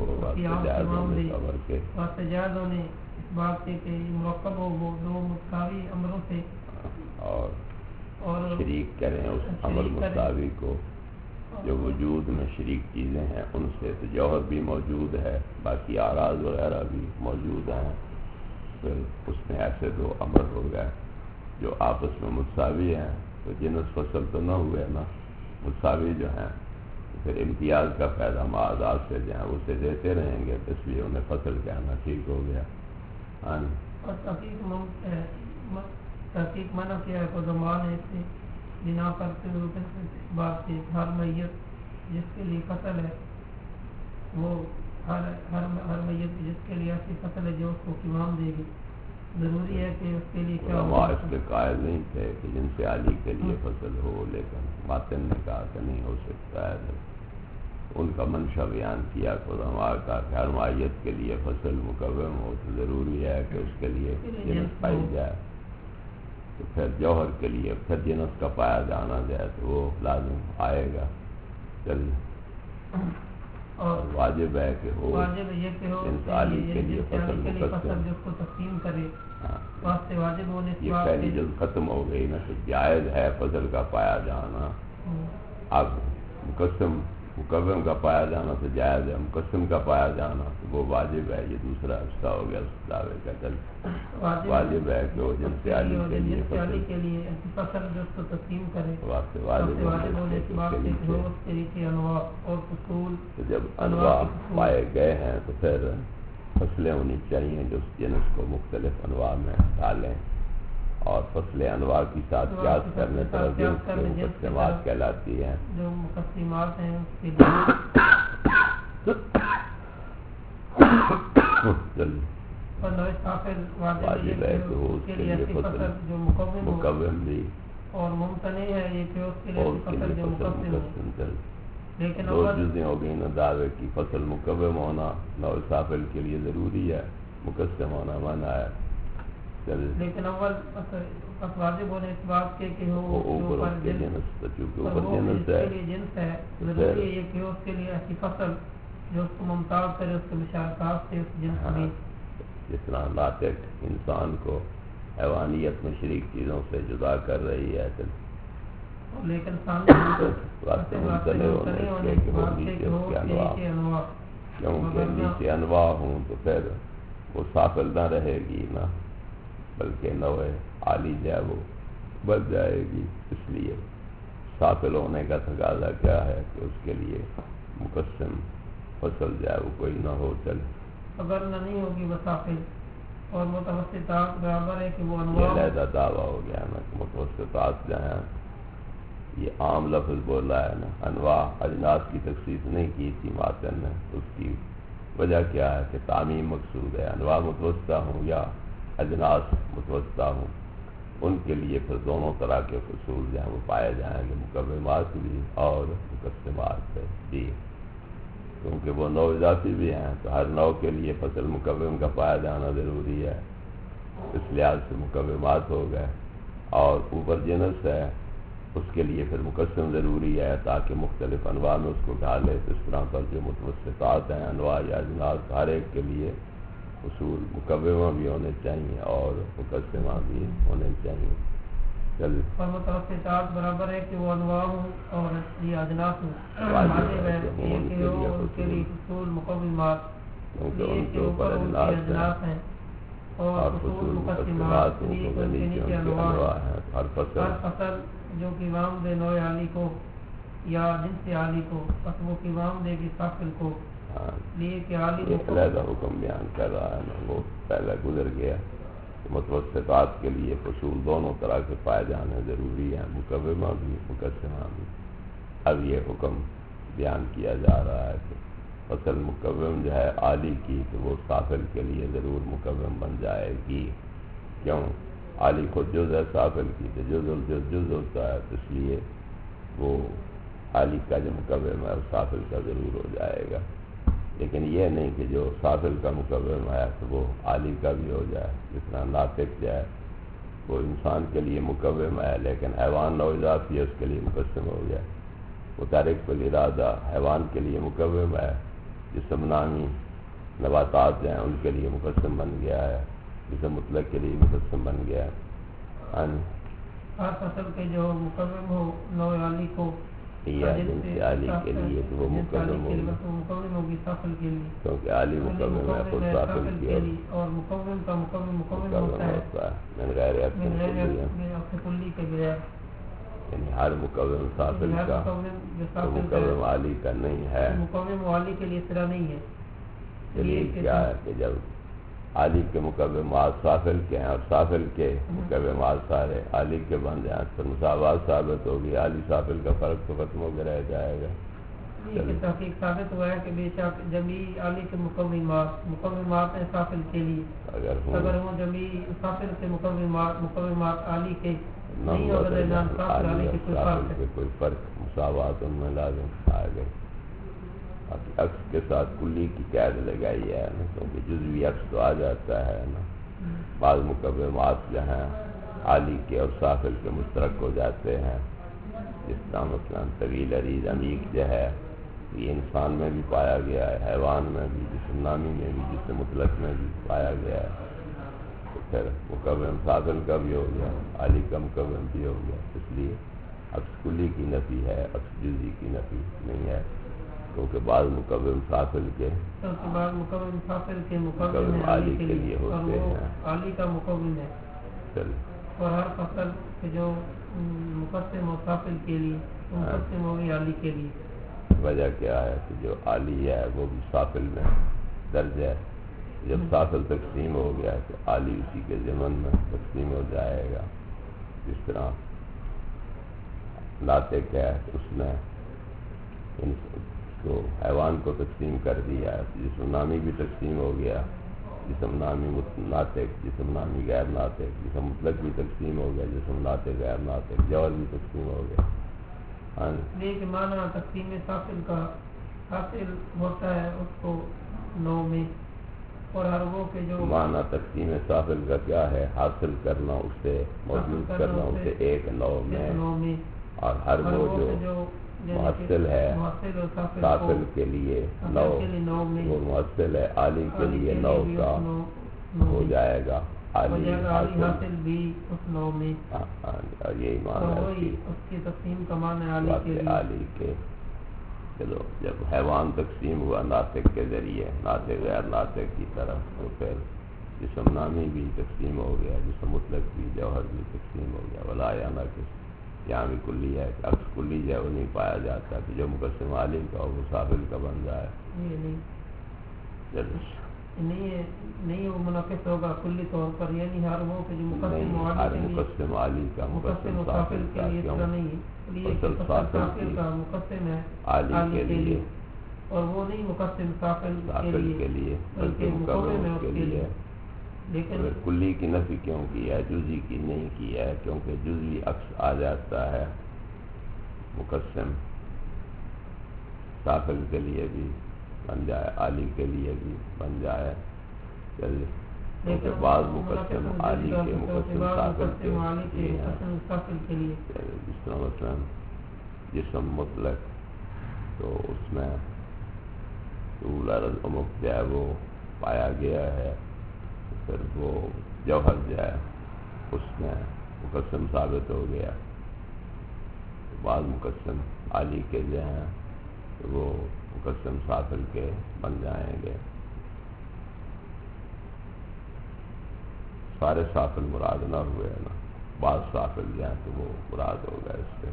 واسطے جائز ہونے اس بات سے کہ مرکب ہو وہ دو مساوی امروں سے اور اور شریک کریں اس امر مساوی کو جو وجود میں شریک چیزیں ہیں ان سے. تو جوہر بھی موجود ہے، باقی اعراض وغیرہ بھی موجود ہیں. پھر اس میں ایسے دو امر ہو گئے جو آپس میں متساوی ہیں، تو جنس فصل تو نہ ہوئے نا، متساوی جو ہیں. پھر امتیاز کا فائدہ معاذات سے جو ہیں اسے دیتے رہیں گے، اس لیے انہیں فصل کہنا ٹھیک ہو گیا. ہاں اور تحقیق تحقیق منع کیا ہے کو زمان ہے اس سے بنا کرتے ہوئے اس بات سے ہر میت جس کے لیے فصل ہے وہ ہر ہر ہر میت جس کے لیے ایسی فصل ہے جو اس کو کمام دے گی، ضروری ہے کہ اس کے لیے کیا ہو. اس کے قائل نہیں تھے کہ جن سے علی کے لیے فصل ہو، لیکن ماتن نے کہا کہ نہیں ہو سکتا ہے. ان کا منشا بیان کیا علماء کا کہ ہر مائیت کے لیے فصل مقوم ہو تو ضروری ہے کہ اس کے لیے جنس پائی جائے. تو پھر جوہر کے لیے پھر جنس کا پایا جانا جائے تو وہ لازم آئے گا. چلیے اور واجب ہے کہ ہو جنس علی کے لیے فصل مقسم جس کو تقسیم کرے. واجب ہونے یہ پہلی جلد ختم ہو گئی نا کہ جائز ہے فصل کا پایا جانا. اب مقسم مقوم کا پایا جانا تو جائز ہے، مقسم کا پایا جانا تو وہ واجب ہے. یہ دوسرا حصہ ہو گیا اس دعوے کا. چل واجب ہے کہ وہ جن سے علی کے لیے فصل جس کو تقسیم کرے واجب ہونے کے لیے انواع اور فصول. تو جب انواع پائے گئے ہیں تو پھر فصلیں ہونی چاہیے جو اس جنس کو مختلف انواع میں ڈالیں. اور فصل انواع کی ساتھ قیاس کرنے طرف جو اس کے مقسمات کہلاتی ہیں جو مقسمات ہیں اس کے لیے اور نوع صافل واجب ہے کہ اس کے لیے ایسی فصل جو مقوم بھی اور ممتنع ہے یہ کہ اس کے لیے ایسی فصل جو مقسم ہو. لیکن دو چیزیں ہو گئی نا دعوے کی فصل مقوم ہونا نوع صافل کے لیے ضروری ہے مقسم ہونا منع ہے. لیکن اول واجب ہونے اس بات کے کہ ہو اوپر اس کے جنس چونکہ اوپر جنس ہے جنس ہے ضروری ہے یہ کہ اس کے لیے ایسی فصل جو اس کو ممتاز کرے اس کے مشارکات سے اس جنس میں جس طرح ناطق انسان کو حیوانیت میں شریک چیزوں سے جدا کر رہی ہے لیکن سامنے واسطے ممتنع ہونے کے کہ وہ نیچے اس کے انواع کیونکہ نیچے انواع ہوں تو پھر وہ صافل نہ رہے گی نا بلکہ نوع عالی جو ہے وہ بچ جائے گی. اس لیے صافل ہونے کا تقاضا کیا ہے کہ اس کے لیے مقسم فصل جو ہے وہ کوئی نہ ہو چلے اگر نہ نہیں ہوگی وہ صافل اور متوسطات برابر ہے کہ وہ انواع یہ علیحدہ دعویٰ ہو گیا نا کہ متوسطات جو ہیں یہ عام لفظ بولا ہے نا انواع اجناس کی تخصیص نہیں کی تھی ماتن نے. اس کی وجہ کیا ہے کہ تعمیم مقصود ہے انواع متوسطہ ہوں یا اجناس متوسطہ ہوں ان کے لیے پھر دونوں طرح کے فصول جو ہیں وہ پائے جائیں گے مقومات بھی اور مقسمات بھی کیونکہ وہ نوع اضافی بھی ہیں تو ہر نوع کے لیے فصل مقوم کا پایا جانا ضروری ہے. اس لحاظ سے مقومات ہو گئے اور اوپر جنس ہے اس کے لیے پھر مقسم ضروری ہے تاکہ مختلف انواع میں اس کو ڈالے. اس طرح پر جو متوسطات ہیں انواع یا اجناس ہر ایک کے لیے اصول مقومہ بھی ہونے چاہیے اور مقسمہ بھی ہونے چاہیے. چلیے اور متوسطات برابر ہے کہ وہ انواع ہوں اور یہ اجناس ہوں واجب ہے کہ ان کے لیے اصول مقومات کیونکہ ان کے اوپر اجناس ہیں اور فصول مقسمات ان کے نیچے انواع ہیں. ہر فصل جو کہ وام دے نوع عالی کو یا جنس عالی کو پس وہ کی وام دے گی صافل کو لیے کہ عالی ایک علیحدہ حکم بیان کر رہا ہے نا وہ پہلے گزر گیا. متوسطات کے لیے فصول دونوں طرح کے پائے جانے ضروری ہیں مقومہ بھی مقسمہ بھی. اب یہ حکم بیان کیا جا رہا ہے کہ فصل مقوم جو ہے عالی کی تو وہ صافل کے لیے ضرور مقوم بن جائے گی. کیوں عالی خود جز ہے صافل کی تو جز الجز جز ہوتا ہے اس لیے وہ عالی کا جو مقوم ہے صافل کا ضرور ہو جائے گا. لیکن یہ نہیں کہ جو صافل کا مقوم ہے تو وہ عالی کا بھی ہو جائے. جس طرح ناطق جو ہے وہ انسان کے لیے مقوم ہے لیکن حیوان نوع اضافی ہے اس کے لیے مقسم ہو گیا. متحرک بالارادہ حیوان کے لیے مقوم ہے جسم نامی نباتات جو ہیں ان کے لیے مقسم بن گیا ہے جسم مطلق کے لیے مقسم بن گیا ہے. ہر فصل کے جو مقوم ہو نوع عالی کو یا جنس عالی کے لیے تو وہ مقوم ہوگی صافل کے لیے کیونکہ عالی مقوم ہے خود صافل کی اور مقوم کا مقوم مقوم ہوتا ہے من غیر کلی کے بغیر یعنی ہر مقوم صافل کا مقوم عالی کا نہیں ہے. مقوم عالی کے لیے اس طرح نہیں ہے. چلیے کیا ہے کہ جب عالی کے مقومات صافل کے ہیں اور صافل کے مقومات سارے عالی کے بن جائیں تو مساوات ثابت ہوگی. عالی صافل کا فرق تو ختم ہو کے رہ جائے گا. یہ تحقیق ثابت ہوا ہے کہ بے شک جمی عالی کے مقومات مقومات ہیں صافل کے لیے اگر اگر وہ جمی صافل کے مقومات مقومات عالی کے نہیں ہو گئے عالی کے کوئی فرق مساوات ان میں لازم آ گئے. عکس کے ساتھ کلی کی قید لگائی ہے نا کیونکہ جزوی عکس تو آ جاتا ہے نا. بعض مقومات جو ہیں عالی کے اور صافل کے مشترک ہو جاتے ہیں. جس طرح مثلا طویل عریض عمیق جو ہے یہ انسان میں بھی پایا گیا ہے حیوان میں بھی جسم نامی میں بھی جسم مطلق میں بھی پایا گیا ہے. تو پھر مقوم صافل کا بھی ہو گیا عالی کا مقوم بھی ہو گیا. اس لیے عکس کلی کی نفی ہے عکس جزوی کی نفی نہیں ہے کیونکہ بعض مقوم صافل کے بعض مقوم صافل کے مقوم عالی کے لیے ہوتے ہیں عالی کا مقوم ہے. اور ہر فصل کے جو مقسم و صافل کے لیے مقسم ہوگی عالی کے لیے. وجہ کیا ہے کہ جو عالی ہے وہ بھی صافل میں درج ہے. جب صافل تقسیم ہو گیا تو عالی اسی کے ضمن میں تقسیم ہو جائے گا. جس طرح ناطق ہے اس نے ان کو حیوان کو تقسیم کر دیا ہے، جسم نامی بھی تقسیم ہو گیا، جسم نامی ناطق، جسم نامی غیر ناطق، جسم مطلق بھی تقسیم ہو گیا، جسم ناطق غیر ناطق، جوہر بھی تقسیم ہو گیا۔ ہاں نیک معنی تقسیم سافل کا حاصل ہوتا ہے اس کو نو میں، اور ہر وہ کے جو معنی تقسیم سافل کا کیا ہے؟ حاصل کرنا اسے، موجود کرنا اسے ایک نو میں، اور ہر وہ جو محصل ہے سافل کے لیے نو، وہ محصل ہے عالی کے لیے نو کا ہو جائے گا عالی حاصل بھی اس نو میں، اور یہی معنی ہے اس کی تقسیم کا معنی عالی کے لیے عالی کے۔ چلو جب حیوان تقسیم ہوا ناطق کے ذریعے ناطق غیر ناطق کی طرف، تو پھر جسم نامی بھی تقسیم ہو گیا، جسم مطلق بھی، جوہر بھی تقسیم ہو گیا۔ ولا یا ناقص یہاں بھی کلی ہے، عکس کلی جو ہے وہ نہیں پایا جاتا کہ جو مقسم عالی کا ہو وہ سافل کا بن جائے۔ چلو نہیں ہے، نہیں وہ منعقد ہوگا کلی طور پر، یعنی ہر وہ کہ جو مقسم ہر مقسم عالی کا مقسم سافل کا، کیوں اصل سافل کا مقسم ہے عالی کے لیے، اور وہ نہیں مقسم سافل کے لیے بلکہ مقرر اس کے لیے۔ لیکن کلی کی نفی کیوں کی ہے، جزئی کی نہیں کی ہے؟ کیونکہ جزئی عکس آ جاتا ہے مقسم سافل کے لیے بھی بن جائے، عالی کے لیے بھی بن جائے، کیونکہ بعض مقسم عالی کے مقسم سافل کے لیے، جس طرح مثلا جسم مطلق تو اس میں طول عرض عمق جو ہے وہ پایا گیا ہے، پھر وہ جوہر جو ہے اس میں مقسم ثابت ہو گیا۔ بعض مقسم عالی کے جو ہیں وہ مقسم سافل کے بن جائیں گے۔ سارے سافل مراد نہ ہوئے نا، بعض سافل جو ہیں تو وہ مراد ہو گئے اس سے۔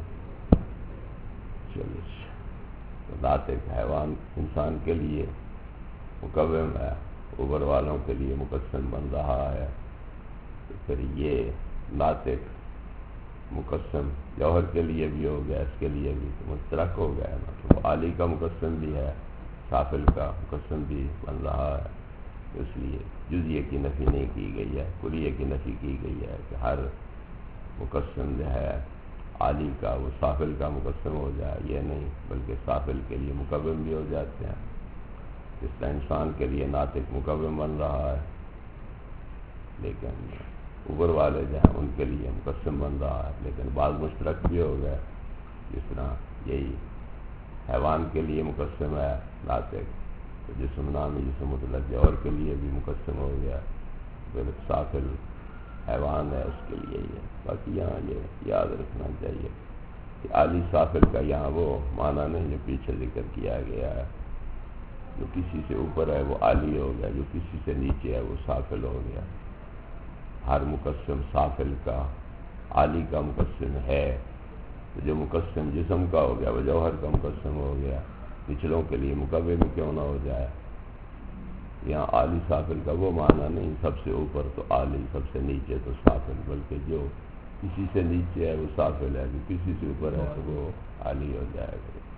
چلیے ناطق حیوان انسان کے لیے مقوم ہے، اوبر والوں کے لیے مقسم بن رہا ہے، تو پھر یہ ناطق مقسم جوہر کے لیے بھی ہو گیا، اس کے لیے بھی مشترک ہو گیا نا، تو وہ عالی کا مقسم بھی ہے، سافل کا مقسم بھی بن رہا ہے۔ اس لیے جزئیے کی نفی نہیں کی گئی ہے، کلیے کی نفی کی گئی ہے کہ ہر مقسم جو ہے عالی کا وہ سافل کا مقسم ہو جائے، یہ نہیں، بلکہ سافل کے لیے مقوم بھی ہو جاتے ہیں۔ اس طرح انسان کے لیے ناطق مقوم بن رہا ہے، لیکن اوپر والے جو ہیں ان کے لیے مقسم بن رہا ہے، لیکن بعض مشترک بھی ہو گئے، جس طرح یہی حیوان کے لیے مقسم ہے ناطق، تو جسم نامی جسم مطلق جوہر کے لیے بھی مقسم ہو گیا، پھر سافل حیوان ہے اس کے لیے یہ۔ باقی یہاں یہ یاد رکھنا چاہیے کہ عالی سافل کا یہاں وہ معنی نہیں جو پیچھے ذکر کیا گیا ہے، جو کسی سے اوپر ہے وہ عالی ہو گیا، جو کسی سے نیچے ہے وہ سافل ہو گیا۔ ہر مقسم سافل کا عالی کا مقسم ہے، تو جو مقسم جسم کا ہو گیا وہ جوہر کا مقسم ہو گیا، نچلوں کے لیے مقوم کیوں نہ ہو جائے۔ یہاں عالی سافل کا وہ معنی نہیں سب سے اوپر تو عالی، سب سے نیچے تو سافل، بلکہ جو کسی سے نیچے ہے وہ سافل ہے، جو کسی سے اوپر ہے تو وہ عالی ہو جائے گا۔